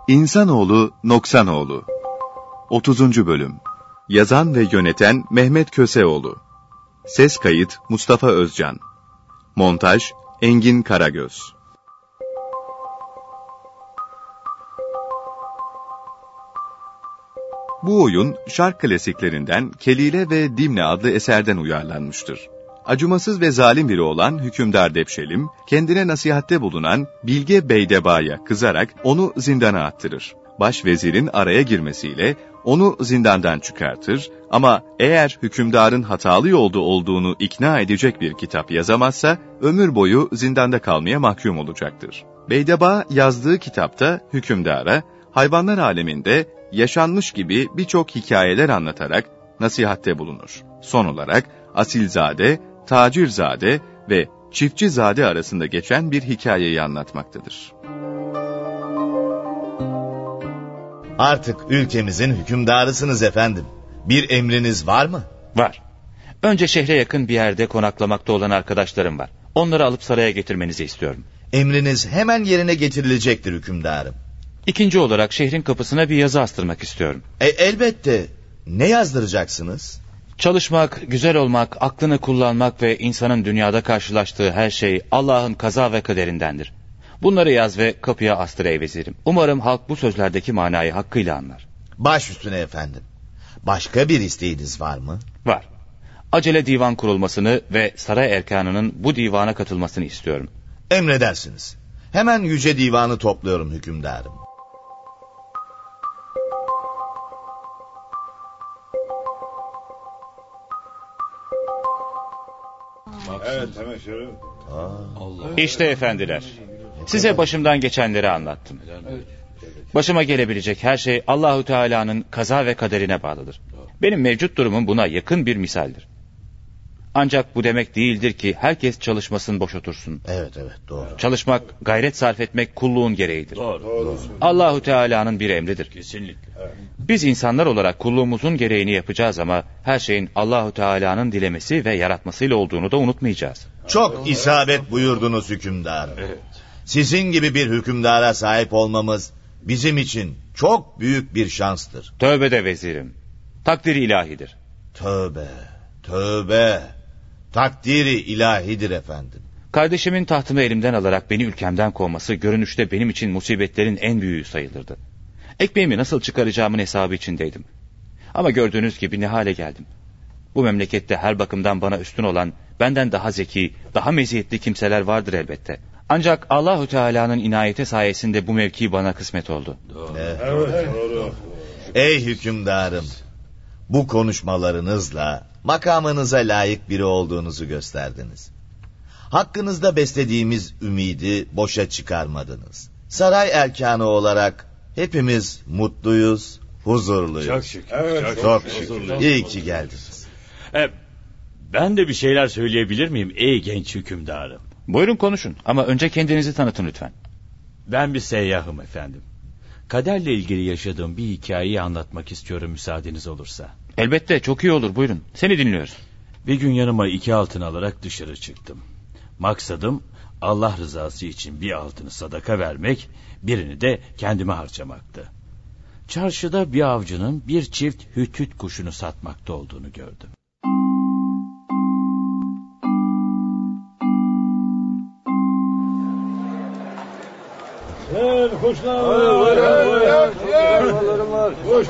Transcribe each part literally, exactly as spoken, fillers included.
İnsanoğlu Noksanoğlu otuzuncu Bölüm. Yazan ve yöneten Mehmet Köseoğlu. Ses kayıt Mustafa Özcan. Montaj Engin Karagöz. Bu oyun şark klasiklerinden Kelile ve Dimne adlı eserden uyarlanmıştır. Acımasız ve zalim biri olan hükümdar Depşelim, kendine nasihatte bulunan Bilge Beydeba'ya kızarak onu zindana attırır. Başvezirin araya girmesiyle onu zindandan çıkartır ama eğer hükümdarın hatalı yolda olduğunu ikna edecek bir kitap yazamazsa ömür boyu zindanda kalmaya mahkum olacaktır. Beydeba yazdığı kitapta hükümdara hayvanlar aleminde yaşanmış gibi birçok hikayeler anlatarak nasihatte bulunur. Son olarak Asilzade, Tacirzade ve Çiftçizade arasında geçen bir hikayeyi anlatmaktadır. Artık ülkemizin hükümdarısınız efendim. Bir emriniz var mı? Var. Önce şehre yakın bir yerde konaklamakta olan arkadaşlarım var. Onları alıp saraya getirmenizi istiyorum. Emriniz hemen yerine getirilecektir hükümdarım. İkinci olarak şehrin kapısına bir yazı astırmak istiyorum. E, elbette. Ne yazdıracaksınız? Çalışmak, güzel olmak, aklını kullanmak ve insanın dünyada karşılaştığı her şey Allah'ın kaza ve kaderindendir. Bunları yaz ve kapıya astır ey vezirim. Umarım halk bu sözlerdeki manayı hakkıyla anlar. Baş üstüne efendim. Başka bir isteğiniz var mı? Var. Acele divan kurulmasını ve saray erkanının bu divana katılmasını istiyorum. Emredersiniz. Hemen yüce divanı topluyorum hükümdarım. Evet, hemen şöyle. İşte efendiler. Size başımdan geçenleri anlattım. Başıma gelebilecek her şey Allahu Teala'nın kaza ve kaderine bağlıdır. Benim mevcut durumum buna yakın bir misaldir. Ancak bu demek değildir ki herkes çalışmasın, boş otursun. Evet evet doğru. Çalışmak, gayret sarf etmek kulluğun gereğidir. Doğru, doğru. Allahu Teala'nın bir emridir. Kesinlikle. Evet. Biz insanlar olarak kulluğumuzun gereğini yapacağız ama her şeyin Allahu Teala'nın dilemesi ve yaratmasıyla olduğunu da unutmayacağız. Çok isabet buyurdunuz hükümdarım. Evet. Sizin gibi bir hükümdara sahip olmamız bizim için çok büyük bir şanstır. Tövbe de vezirim. Takdiri ilahidir. Tövbe, tövbe. Takdiri ilahidir efendim. Kardeşimin tahtını elimden alarak beni ülkemden kovması görünüşte benim için musibetlerin en büyüğü sayılırdı. Ekmeğimi nasıl çıkaracağımın hesabı içindeydim. Ama gördüğünüz gibi ne hale geldim. Bu memlekette her bakımdan bana üstün olan, benden daha zeki, daha meziyetli kimseler vardır elbette. Ancak Allahu Teala'nın inayeti sayesinde bu mevki bana kısmet oldu. Doğru. Evet, evet doğru. Ey hükümdarım, bu konuşmalarınızla makamınıza layık biri olduğunuzu gösterdiniz. Hakkınızda beslediğimiz ümidi boşa çıkarmadınız. Saray erkanı olarak hepimiz mutluyuz, huzurluyuz. Çok şükür. Evet, çok, çok şükür. şükür. İyi ki geldiniz. E, ben de bir şeyler söyleyebilir miyim ey genç hükümdarım? Buyurun konuşun ama önce kendinizi tanıtın lütfen. Ben bir seyyahım efendim. Kaderle ilgili yaşadığım bir hikayeyi anlatmak istiyorum müsaadeniz olursa. Elbette, çok iyi olur, buyurun. Seni dinliyoruz. Bir gün yanıma iki altın alarak dışarı çıktım. Maksadım Allah rızası için bir altını sadaka vermek, birini de kendime harcamaktı. Çarşıda bir avcının bir çift hüthüt kuşunu satmakta olduğunu gördüm. Gel kuşlar. Kuş.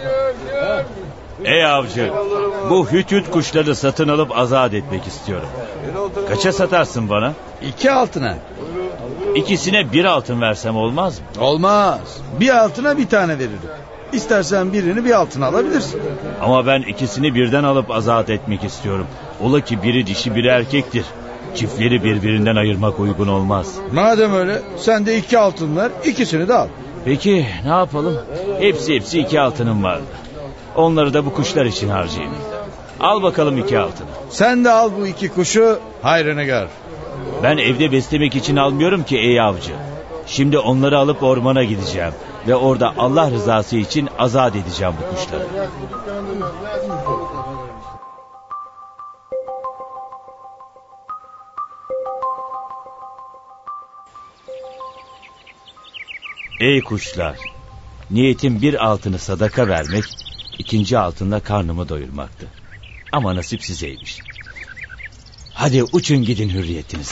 Ey avcı, bu hüthüt kuşları satın alıp azat etmek istiyorum. Kaça satarsın bana? İki altına. İkisine bir altın versem olmaz mı? Olmaz. Bir altına bir tane veririm. İstersen birini bir altına alabilirsin. Ama ben ikisini birden alıp azat etmek istiyorum. Ola ki biri dişi biri erkektir. Çiftleri birbirinden ayırmak uygun olmaz. Madem öyle sen de iki altın ver, ikisini de al. Peki ne yapalım? Hepsi hepsi iki altınım vardı. Onları da bu kuşlar için harcayayım. Al bakalım iki altını. Sen de al bu iki kuşu, hayrını gör. Ben evde beslemek için almıyorum ki ey avcı. Şimdi onları alıp ormana gideceğim. Ve orada Allah rızası için azat edeceğim bu kuşları. Ey kuşlar, Niyetim bir altını sadaka vermek, ikinci altınla karnımı doyurmaktı. Ama nasip sizeymiş. Hadi uçun gidin hürriyetinize.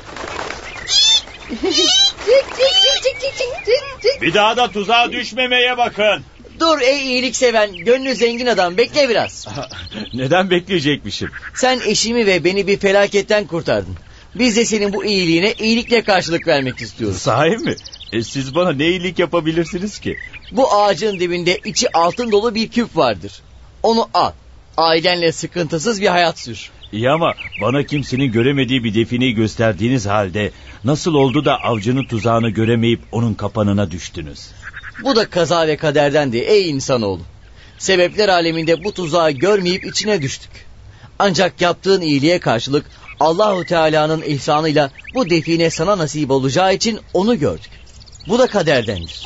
Bir daha da tuzağa düşmemeye bakın. Dur ey iyilik seven, gönlü zengin adam, bekle biraz. Neden bekleyecekmişim? Sen eşimi ve beni bir felaketten kurtardın. Biz de senin bu iyiliğine iyilikle karşılık vermek istiyoruz. Sahi mi? E, siz bana ne iyilik yapabilirsiniz ki? Bu ağacın dibinde içi altın dolu bir küp vardır. Onu al. Ailenle sıkıntısız bir hayat sür. İyi ama bana kimsenin göremediği bir defineyi gösterdiğiniz halde nasıl oldu da avcının tuzağını göremeyip onun kapanına düştünüz? Bu da kaza ve kaderdendi ey insanoğlu. Sebepler aleminde bu tuzağı görmeyip içine düştük. Ancak yaptığın iyiliğe karşılık Allahu Teala'nın ihsanıyla bu define sana nasip olacağı için onu gördük. Bu da kaderdendir.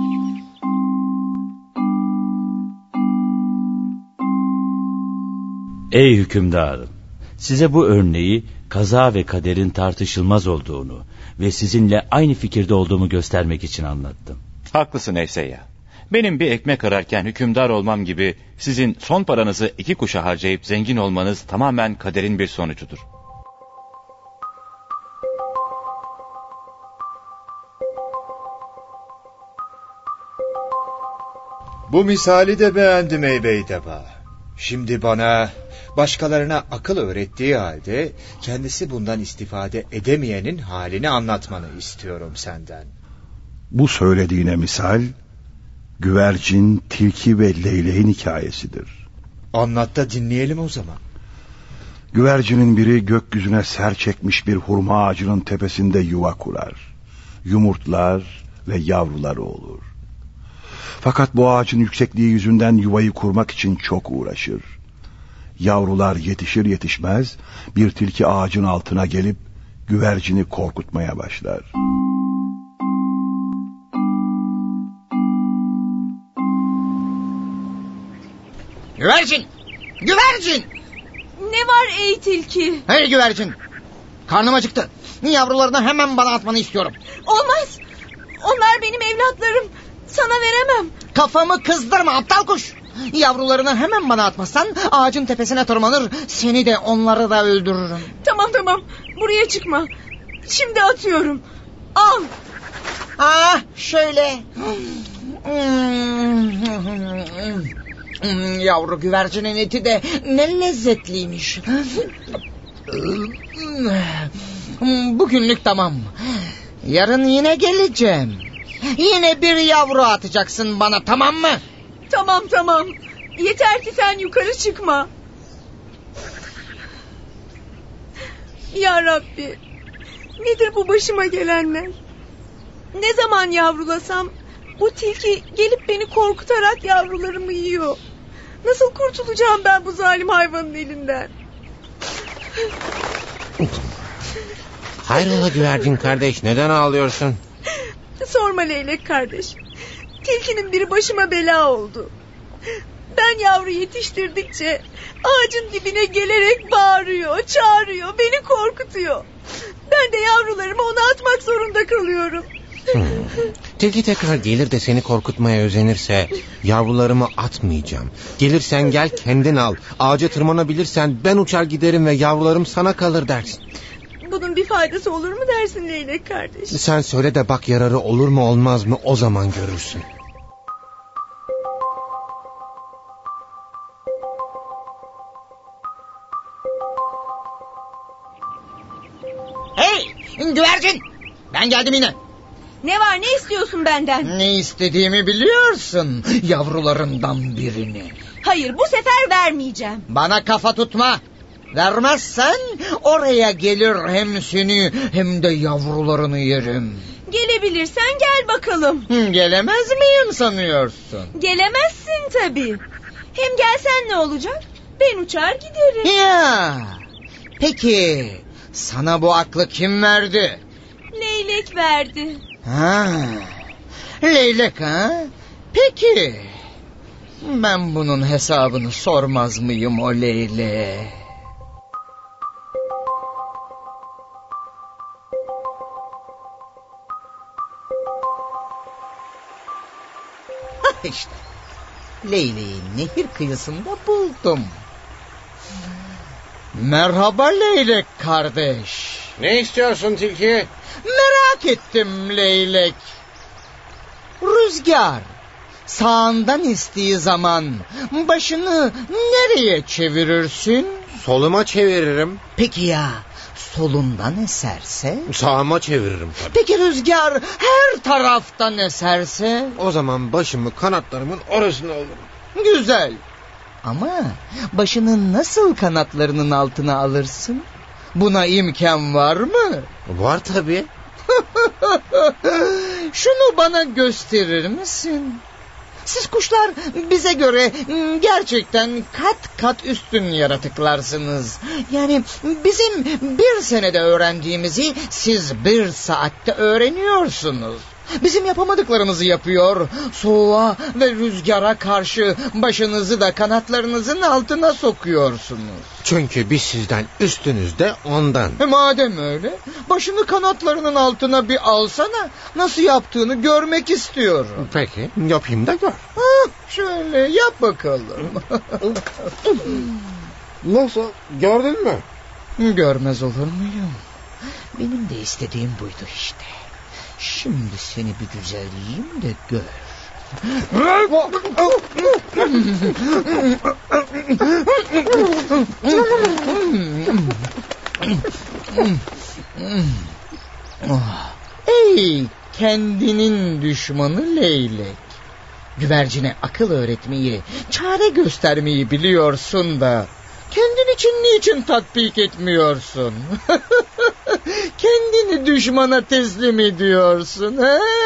Ey hükümdarım, size bu örneği kaza ve kaderin tartışılmaz olduğunu ve sizinle aynı fikirde olduğumu göstermek için anlattım. Haklısın ey seyyah. Benim bir ekmek ararken hükümdar olmam gibi sizin son paranızı iki kuşa harcayıp zengin olmanız tamamen kaderin bir sonucudur. Bu misali de beğendim ey Beydeba. Şimdi bana başkalarına akıl öğrettiği halde kendisi bundan istifade edemeyenin halini anlatmanı istiyorum senden. Bu söylediğine misal güvercin, tilki ve leyleğin hikayesidir. Anlat da dinleyelim o zaman. Güvercinin biri gökyüzüne ser çekmiş bir hurma ağacının tepesinde yuva kurar. Yumurtlar ve yavruları olur. Fakat bu ağacın yüksekliği yüzünden yuvayı kurmak için çok uğraşır. Yavrular yetişir yetişmez bir tilki ağacın altına gelip güvercini korkutmaya başlar. Güvercin! Güvercin! Ne var ey tilki? Hey güvercin! Karnım acıktı. Yavrularını hemen bana atmanı istiyorum. Olmaz. Onlar benim evlatlarım. Sana veremem. Kafamı kızdırma aptal kuş. Yavrularını hemen bana atmazsan ağacın tepesine tırmanır, seni de onları da öldürürüm. Tamam tamam, buraya çıkma. Şimdi atıyorum. Al. Ah şöyle. Yavru güvercinin eti de ne lezzetliymiş. Bugünlük tamam. Yarın yine geleceğim. Yine bir yavru atacaksın bana, tamam mı? Tamam tamam. Yeter ki sen yukarı çıkma. Ya Rabbi, nedir bu başıma gelenler? Ne zaman yavrulasam bu tilki gelip beni korkutarak yavrularımı yiyor. Nasıl kurtulacağım ben bu zalim hayvanın elinden? Hayrola güvercin kardeş, neden ağlıyorsun? Sorma Leylek kardeş. Tilkinin biri başıma bela oldu. Ben yavru yetiştirdikçe ağacın dibine gelerek bağırıyor, çağırıyor, beni korkutuyor. Ben de yavrularımı ona atmak zorunda kalıyorum. Hmm. Tilki tekrar gelir de seni korkutmaya özenirse yavrularımı atmayacağım. Gelirsen gel kendin al. Ağaca tırmanabilirsen ben uçar giderim ve yavrularım sana kalır dersin. Bunun bir faydası olur mu dersin Leylek kardeş? Sen söyle de bak yararı olur mu olmaz mı, o zaman görürsün. Hey güvercin, ben geldim yine. Ne var, ne istiyorsun benden? Ne istediğimi biliyorsun, yavrularından birini. Hayır, bu sefer vermeyeceğim. Bana kafa tutma. Vermezsen oraya gelir hem seni hem de yavrularını yerim. Gelebilirsen gel bakalım. Gelemez miyim sanıyorsun? Gelemezsin tabii. Hem gelsen ne olacak? Ben uçar giderim. Ya, peki sana bu aklı kim verdi? Leylek verdi. Ha, leylek ha? Peki. Ben bunun hesabını sormaz mıyım o leyleğe? İşte Leyleği nehir kıyısında buldum. Merhaba Leylek kardeş. Ne istiyorsun tilki? Merak ettim Leylek. Rüzgar sağından estiği zaman başını nereye çevirirsin? Soluma çeviririm. Peki ya solundan eserse? Sağıma çeviririm tabii. Peki rüzgar her taraftan eserse? O zaman başımı kanatlarımın orasına alırım. Güzel. Ama başını nasıl kanatlarının altına alırsın? Buna imkan var mı? Var tabii. Şunu bana gösterir misin? Siz kuşlar bize göre gerçekten kat kat üstün yaratıklarsınız. Yani bizim bir senede öğrendiğimizi siz bir saatte öğreniyorsunuz. Bizim yapamadıklarımızı yapıyor, soğuğa ve rüzgara karşı başınızı da kanatlarınızın altına sokuyorsunuz. Çünkü biz sizden üstünüz de ondan. E madem öyle, başını kanatlarının altına bir alsana, nasıl yaptığını görmek istiyorum. Peki, yapayım da gör. Hah, şöyle yap bakalım. Nasıl, gördün mü? Görmez olur muyum? Benim de istediğim buydu işte. Şimdi seni bir güzel yiyeyim de gör. Ey kendinin düşmanı Leylek. Güvercine akıl öğretmeyi, çare göstermeyi biliyorsun da kendin için niçin tatbik etmiyorsun? Kendini düşmana teslim ediyorsun.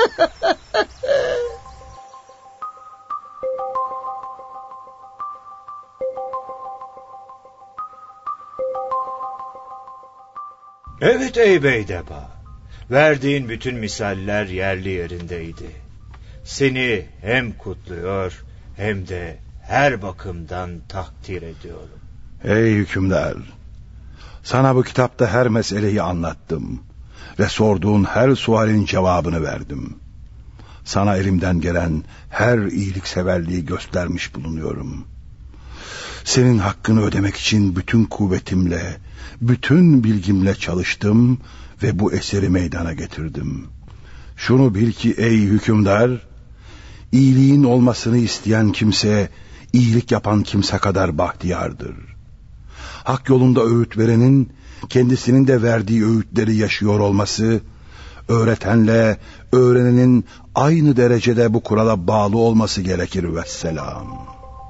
Evet ey Beydeba. Verdiğin bütün misaller yerli yerindeydi. Seni hem kutluyor hem de her bakımdan takdir ediyorum. Ey hükümdar, sana bu kitapta her meseleyi anlattım ve sorduğun her sualin cevabını verdim. Sana elimden gelen her iyilikseverliği göstermiş bulunuyorum. Senin hakkını ödemek için bütün kuvvetimle, bütün bilgimle çalıştım ve bu eseri meydana getirdim. Şunu bil ki ey hükümdar, iyiliğin olmasını isteyen kimse, iyilik yapan kimse kadar bahtiyardır. Hak yolunda öğüt verenin, kendisinin de verdiği öğütleri yaşıyor olması, öğretenle öğrenenin aynı derecede bu kurala bağlı olması gerekir vesselam.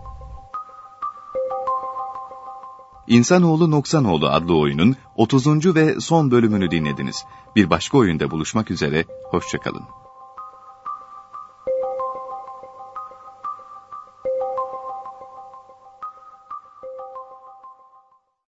İnsanoğlu Noksanoğlu adlı oyunun otuzuncu ve son bölümünü dinlediniz. Bir başka oyunda buluşmak üzere, hoşça kalın.